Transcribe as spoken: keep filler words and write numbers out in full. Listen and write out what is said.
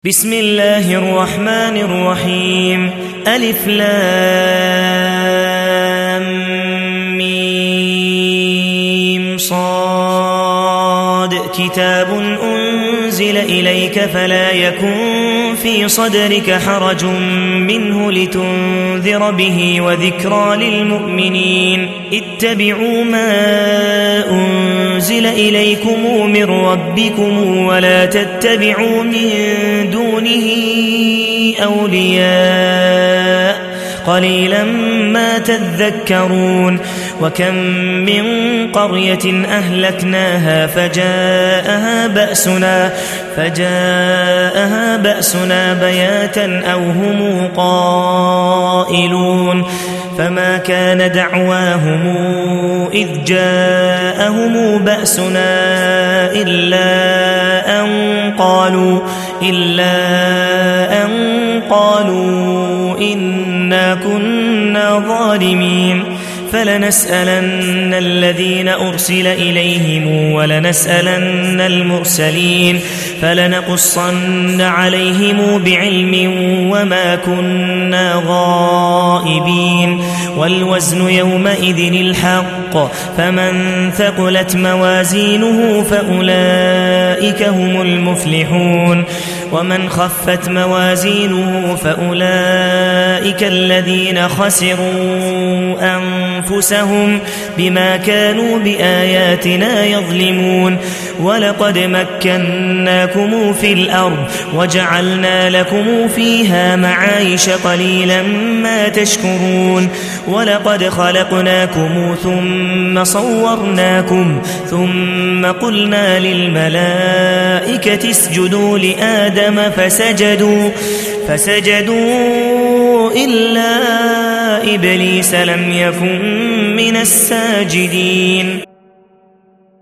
بسم الله الرحمن الرحيم ألف لام ميم صاد كتاب أنزل إليك فلا يكن في صدرك حرج منه لتنذر به وذكرى للمؤمنين اتبعوا ما أنزل إليكم من ربكم ولا تتبعوا من دونه أولياء قليلا ما تذكرون وكم من قرية أهلكناها فجاءها بأسنا فجاءها بأسنا بياتا أو هم قائلون فما كان دعواهم إذ جاءهم بأسنا إلا أن قالوا إلا أن قالوا إنا كنا ظالمين فلنسألن الذين أرسل إليهم ولنسألن المرسلين فلنقصن عليهم بعلم وما كنا غائبين والوزن يومئذ الحق فمن ثقلت موازينه فأولئك هم المفلحون ومن خفت موازينه فأولئك الذين خسروا أنفسهم بما كانوا بآياتنا يظلمون ولقد مكناكم في الأرض وجعلنا لكم فيها معايش قليلا ما تشكرون ولقد خلقناكم ثم صورناكم ثم قلنا للملائكة اسجدوا لآدم فسجدوا فسجدوا إلا إبليس لم يكن من الساجدين.